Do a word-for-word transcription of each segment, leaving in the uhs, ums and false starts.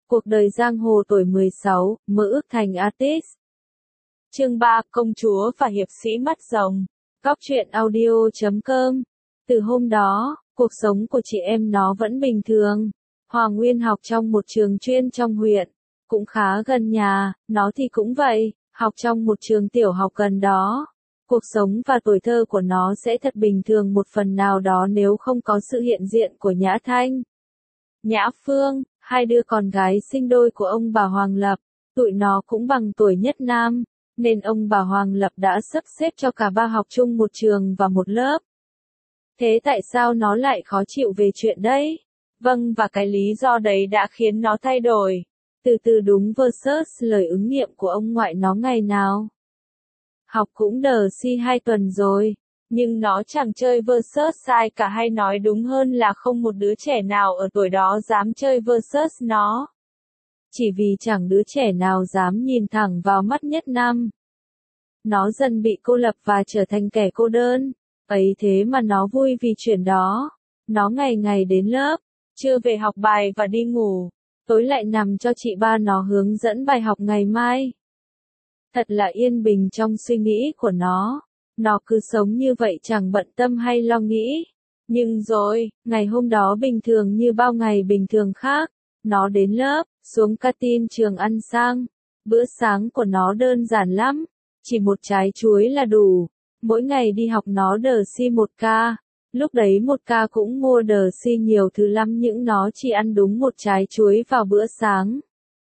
Cuộc đời giang hồ tuổi mười sáu, mơ ước thành artist. Chương ba, Công chúa và hiệp sĩ mắt rồng. Góc truyện audio chấm com. Từ hôm đó, cuộc sống của chị em nó vẫn bình thường. Hoàng Nguyên học trong một trường chuyên trong huyện, cũng khá gần nhà, nó thì cũng vậy, học trong một trường tiểu học gần đó. Cuộc sống và tuổi thơ của nó sẽ thật bình thường một phần nào đó nếu không có sự hiện diện của Nhã Thanh, Nhã Phương, hai đứa con gái sinh đôi của ông bà Hoàng Lập. Tụi nó cũng bằng tuổi nhất nam, nên ông bà Hoàng Lập đã sắp xếp cho cả ba học chung một trường và một lớp. Thế tại sao nó lại khó chịu về chuyện đấy? Vâng, và cái lý do đấy đã khiến nó thay đổi. Từ từ đúng versus lời ứng nghiệm của ông ngoại nó ngày nào. Học cũng đờ si hai tuần rồi, nhưng nó chẳng chơi versus sai cả, hay nói đúng hơn là không một đứa trẻ nào ở tuổi đó dám chơi versus nó. Chỉ vì chẳng đứa trẻ nào dám nhìn thẳng vào mắt nhất nam. Nó dần bị cô lập và trở thành kẻ cô đơn. Ấy thế mà nó vui vì chuyện đó. Nó ngày ngày đến lớp, trưa về học bài và đi ngủ, tối lại nằm cho chị ba nó hướng dẫn bài học ngày mai. Thật là yên bình trong suy nghĩ của nó. Nó cứ sống như vậy chẳng bận tâm hay lo nghĩ. Nhưng rồi, ngày hôm đó bình thường như bao ngày bình thường khác. Nó đến lớp, xuống canteen trường ăn sang. Bữa sáng của nó đơn giản lắm. Chỉ một trái chuối là đủ. Mỗi ngày đi học nó đờ si một ca. Lúc đấy một ca cũng mua đờ si nhiều thứ lắm, những nó chỉ ăn đúng một trái chuối vào bữa sáng.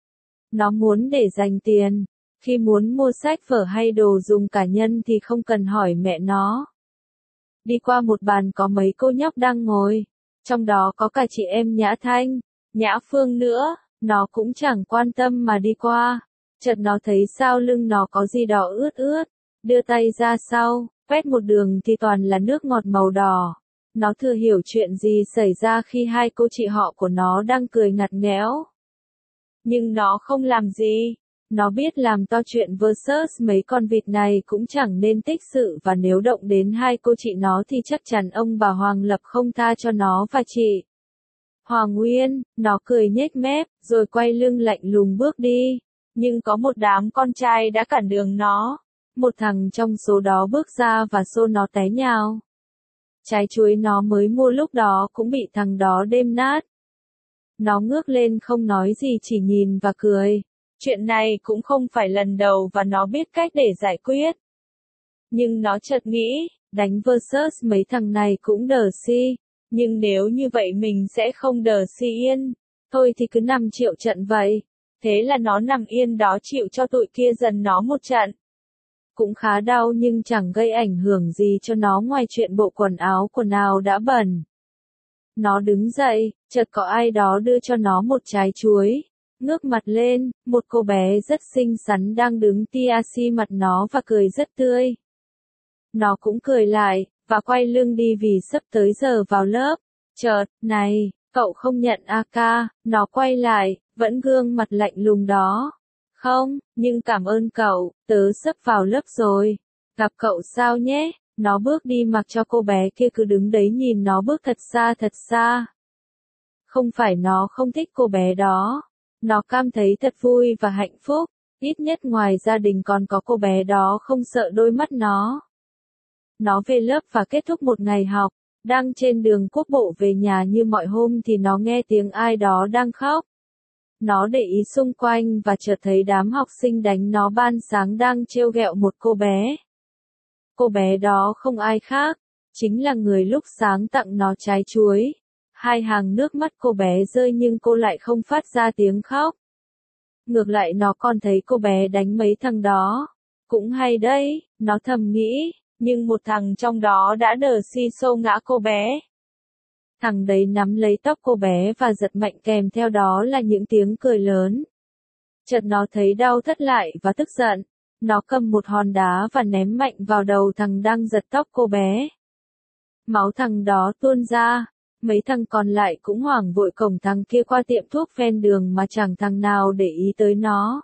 Nó muốn để dành tiền. Khi muốn mua sách vở hay đồ dùng cá nhân thì không cần hỏi mẹ nó. Đi qua một bàn có mấy cô nhóc đang ngồi. Trong đó có cả chị em Nhã Thanh, Nhã Phương nữa. Nó cũng chẳng quan tâm mà đi qua. Chợt nó thấy sau lưng nó có gì đó ướt ướt. Đưa tay ra sau, quét một đường thì toàn là nước ngọt màu đỏ. Nó thừa hiểu chuyện gì xảy ra khi hai cô chị họ của nó đang cười ngặt nghẽo. Nhưng nó không làm gì. Nó biết làm to chuyện versus mấy con vịt này cũng chẳng nên tích sự, và nếu động đến hai cô chị nó thì chắc chắn ông bà Hoàng Lập không tha cho nó và chị Hoàng Nguyên. Nó cười nhếch mép, rồi quay lưng lạnh lùng bước đi. Nhưng có một đám con trai đã cản đường nó. Một thằng trong số đó bước ra và xô nó té nhào. Trái chuối nó mới mua lúc đó cũng bị thằng đó đêm nát. Nó ngước lên không nói gì, chỉ nhìn và cười. Chuyện này cũng không phải lần đầu và nó biết cách để giải quyết. Nhưng nó chợt nghĩ, đánh versus mấy thằng này cũng đờ si. Nhưng nếu như vậy mình sẽ không đờ si yên. Thôi thì cứ nằm chịu trận vậy. Thế là nó nằm yên đó chịu cho tụi kia dần nó một trận. Cũng khá đau nhưng chẳng gây ảnh hưởng gì cho nó ngoài chuyện bộ quần áo quần áo đã bẩn. Nó đứng dậy, chợt có ai đó đưa cho nó một trái chuối. Ngước mặt lên, một cô bé rất xinh xắn đang đứng tia si mặt nó và cười rất tươi. Nó cũng cười lại, và quay lưng đi vì sắp tới giờ vào lớp. Chợt, này, cậu không nhận a ca, nó quay lại, vẫn gương mặt lạnh lùng đó. Không, nhưng cảm ơn cậu, tớ sắp vào lớp rồi. Gặp cậu sao nhé? Nó bước đi mặc cho cô bé kia cứ đứng đấy nhìn nó bước thật xa thật xa. Không phải nó không thích cô bé đó. Nó cảm thấy thật vui và hạnh phúc. Ít nhất ngoài gia đình còn có cô bé đó không sợ đôi mắt nó. Nó về lớp và kết thúc một ngày học. Đang trên đường quốc bộ về nhà như mọi hôm thì nó nghe tiếng ai đó đang khóc. Nó để ý xung quanh và chợt thấy đám học sinh đánh nó ban sáng đang trêu ghẹo một cô bé. Cô bé đó không ai khác, chính là người lúc sáng tặng nó trái chuối. Hai hàng nước mắt cô bé rơi nhưng cô lại không phát ra tiếng khóc. Ngược lại nó còn thấy cô bé đánh mấy thằng đó. Cũng hay đấy, nó thầm nghĩ, nhưng một thằng trong đó đã đờ si xô ngã cô bé. Thằng đấy nắm lấy tóc cô bé và giật mạnh, kèm theo đó là những tiếng cười lớn. Chợt nó thấy đau thắt lại và tức giận. Nó cầm một hòn đá và ném mạnh vào đầu thằng đang giật tóc cô bé. Máu thằng đó tuôn ra. Mấy thằng còn lại cũng hoảng vội cổng thằng kia qua tiệm thuốc ven đường mà chẳng thằng nào để ý tới nó.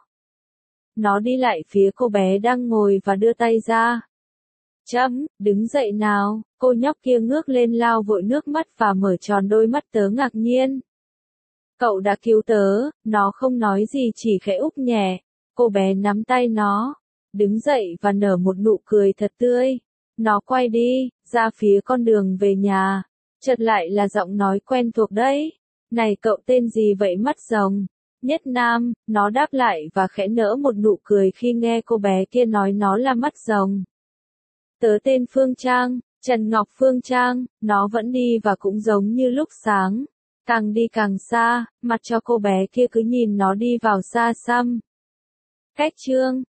Nó đi lại phía cô bé đang ngồi và đưa tay ra. Chấm, đứng dậy nào. Cô nhóc kia ngước lên lau vội nước mắt và mở tròn đôi mắt tớ ngạc nhiên. Cậu đã cứu tớ, nó không nói gì chỉ khẽ úp nhẹ. Cô bé nắm tay nó, đứng dậy và nở một nụ cười thật tươi. Nó quay đi, ra phía con đường về nhà. Chợt lại là giọng nói quen thuộc đấy. Này cậu tên gì vậy mắt rồng? Nhất Nam, nó đáp lại và khẽ nở một nụ cười khi nghe cô bé kia nói nó là mắt rồng. Tớ tên Phương Trang, Trần Ngọc Phương Trang, nó vẫn đi và cũng giống như lúc sáng. Càng đi càng xa, mặt cho cô bé kia cứ nhìn nó đi vào xa xăm. Cách chương